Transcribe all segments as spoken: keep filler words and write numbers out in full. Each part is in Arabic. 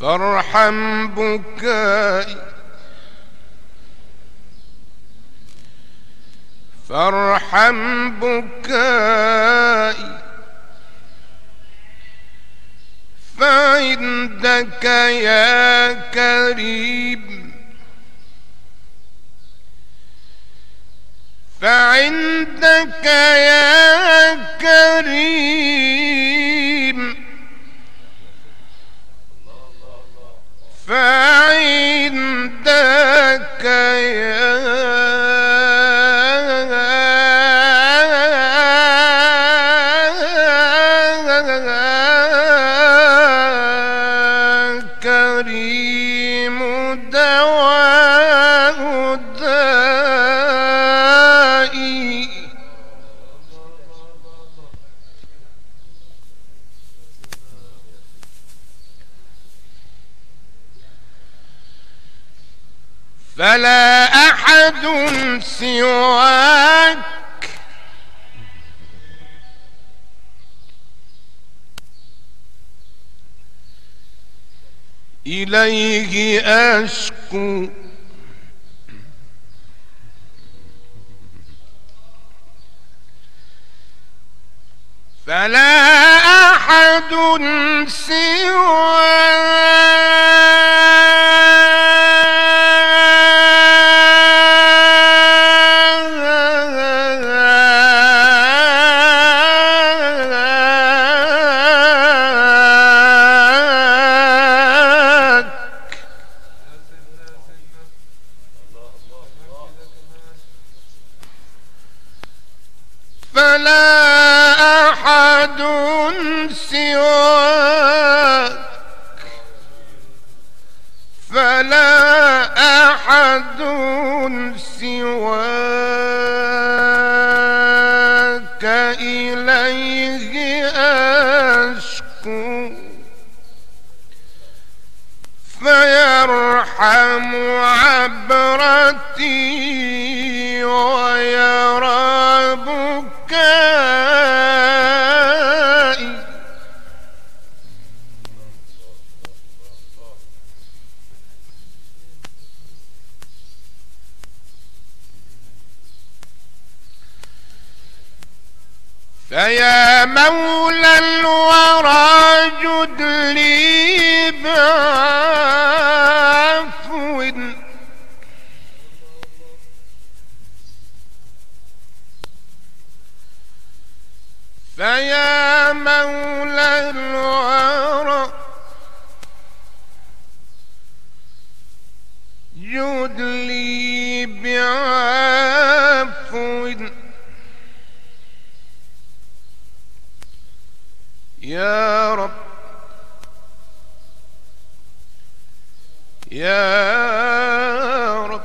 فارحم بكائي فارحم بكائي فعندك يا كريم فعندك يا كريم فعندك يا كريم دواء دائي. فلا أحد سواك إليه أشكو فلا أحد سواك فلا أحد سواك فلا أحد سواك إليه أشكو فيرحم عبرتي ويرى بكائي. فيا مولى الورى جد لي بعفو فيا مولى الورى جد لي بعفو يا رب يا رب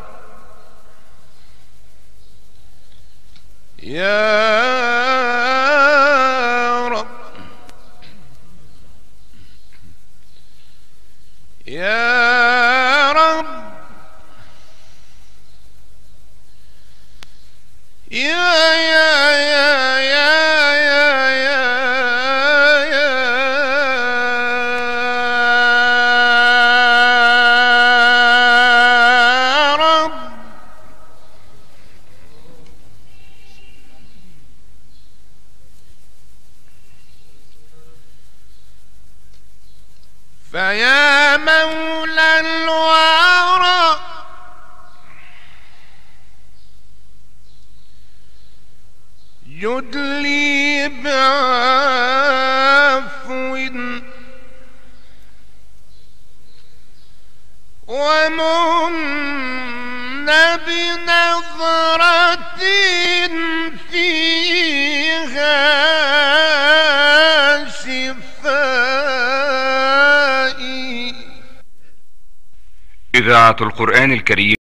يا رب يا رب يا يا يا فيا مولى الورى جد لي بعفو ومن بنظرة فيها شفائي. إذاعة القرآن الكريم